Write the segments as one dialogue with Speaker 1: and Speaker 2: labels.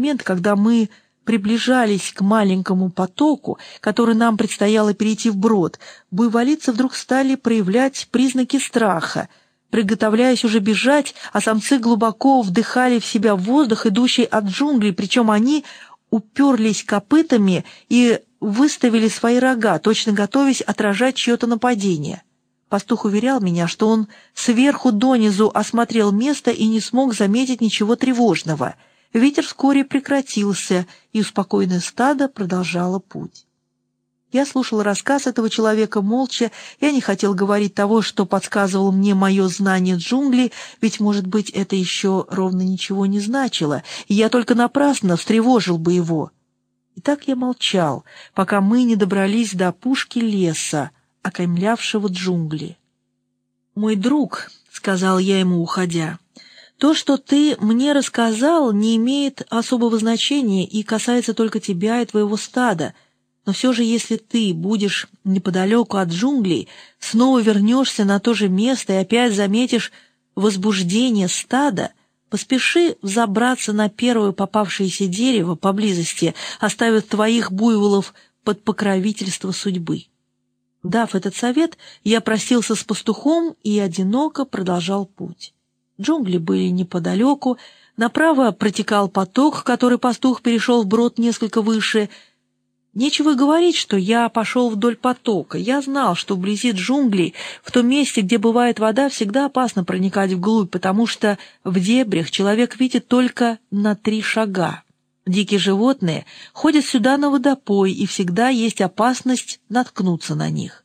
Speaker 1: момент, когда мы приближались к маленькому потоку, который нам предстояло перейти вброд, буйволицы вдруг стали проявлять признаки страха. Приготовляясь уже бежать, а самцы глубоко вдыхали в себя воздух, идущий от джунглей, причем они уперлись копытами и выставили свои рога, точно готовясь отражать чье-то нападение. Пастух уверял меня, что он сверху донизу осмотрел место и не смог заметить ничего тревожного. Ветер вскоре прекратился, и успокоенное стадо продолжало путь. Я слушал рассказ этого человека молча. Я не хотел говорить того, что подсказывало мне мое знание джунглей, ведь, может быть, это еще ровно ничего не значило, и я только напрасно встревожил бы его. И так я молчал, пока мы не добрались до опушки леса, окаймлявшего джунгли. «Мой друг», — сказал я ему, уходя, — «то, что ты мне рассказал, не имеет особого значения и касается только тебя и твоего стада. Но все же, если ты будешь неподалеку от джунглей, снова вернешься на то же место и опять заметишь возбуждение стада, поспеши взобраться на первое попавшееся дерево поблизости, оставив твоих буйволов под покровительство судьбы». Дав этот совет, я простился с пастухом и одиноко продолжал путь. Джунгли были неподалеку, направо протекал поток, который пастух перешел вброд несколько выше. Нечего говорить, что я пошел вдоль потока. Я знал, что вблизи джунглей, в том месте, где бывает вода, всегда опасно проникать вглубь, потому что в дебрях человек видит только на 3 шага. Дикие животные ходят сюда на водопой, и всегда есть опасность наткнуться на них.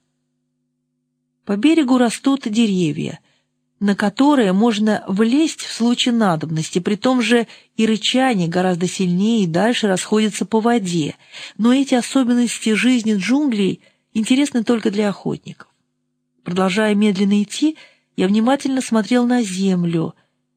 Speaker 1: По берегу растут деревья, на которые можно влезть в случае надобности, при том же и рычание гораздо сильнее и дальше расходится по воде, но эти особенности жизни джунглей интересны только для охотников. Продолжая медленно идти, я внимательно смотрел на землю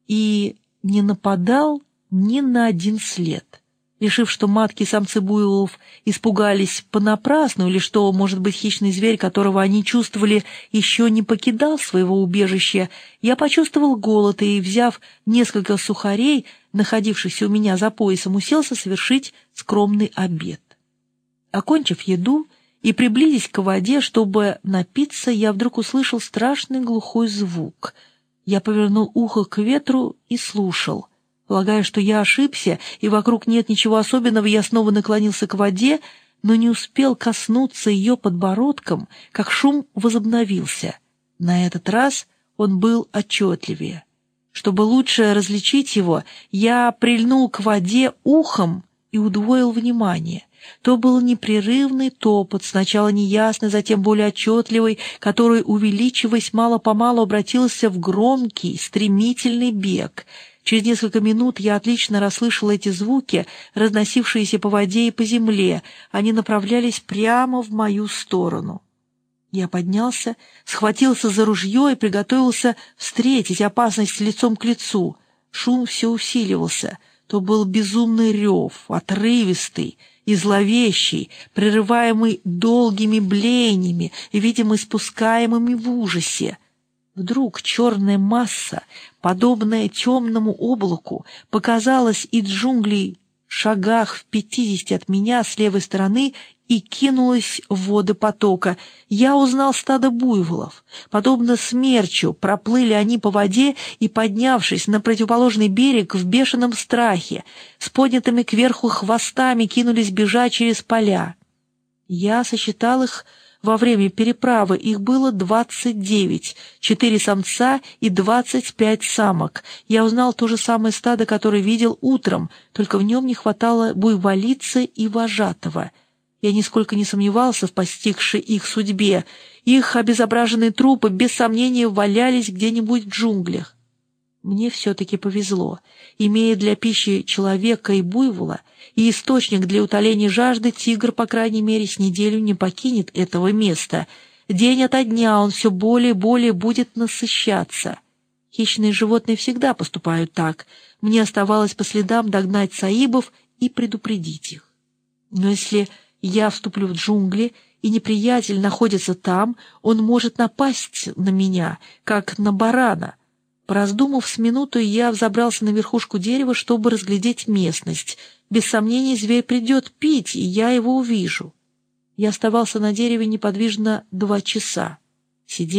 Speaker 1: и не нападал ни на один след. Решив, что матки и самцы буйволов испугались понапрасну, или что, может быть, хищный зверь, которого они чувствовали, еще не покидал своего убежища, я почувствовал голод и, взяв несколько сухарей, находившихся у меня за поясом, уселся совершить скромный обед. Окончив еду и приблизясь к воде, чтобы напиться, я вдруг услышал страшный глухой звук. Я повернул ухо к ветру и слушал. Полагая, что я ошибся, и вокруг нет ничего особенного, я снова наклонился к воде, но не успел коснуться ее подбородком, как шум возобновился. На этот раз он был отчетливее. Чтобы лучше различить его, я прильнул к воде ухом и удвоил внимание. То был непрерывный топот, сначала неясный, затем более отчетливый, который, увеличиваясь мало-помалу, обратился в громкий, стремительный бег. Через несколько минут я отлично расслышал эти звуки, разносившиеся по воде и по земле. Они направлялись прямо в мою сторону. Я поднялся, схватился за ружье и приготовился встретить опасность лицом к лицу. Шум все усиливался. То был безумный рев, отрывистый и зловещий, прерываемый долгими блениями и, видимо, испускаемыми в ужасе. Вдруг черная масса, подобная темному облаку, показалась из джунглей в шагах в 50 от меня с левой стороны и кинулась в воды потока. Я узнал стадо буйволов. Подобно смерчу проплыли они по воде и, поднявшись на противоположный берег в бешеном страхе, с поднятыми кверху хвостами кинулись бежать через поля. Я сосчитал их во время переправы, их было 29, 4 самца и 25 самок. Я узнал то же самое стадо, которое видел утром, только в нем не хватало буйволицы и вожатого. Я нисколько не сомневался в постигшей их судьбе. Их обезображенные трупы, без сомнения, валялись где-нибудь в джунглях. Мне все-таки повезло. Имея для пищи человека и буйвола, и источник для утоления жажды, тигр, по крайней мере, с неделю не покинет этого места. День ото дня он все более и более будет насыщаться. Хищные животные всегда поступают так. Мне оставалось по следам догнать саибов и предупредить их. Но если я вступлю в джунгли, и неприятель находится там, он может напасть на меня, как на барана. Пораздумав с минуту, я взобрался на верхушку дерева, чтобы разглядеть местность. без сомнений зверь придет пить, и я его увижу. Я оставался на дереве неподвижно 2 часа. Сидел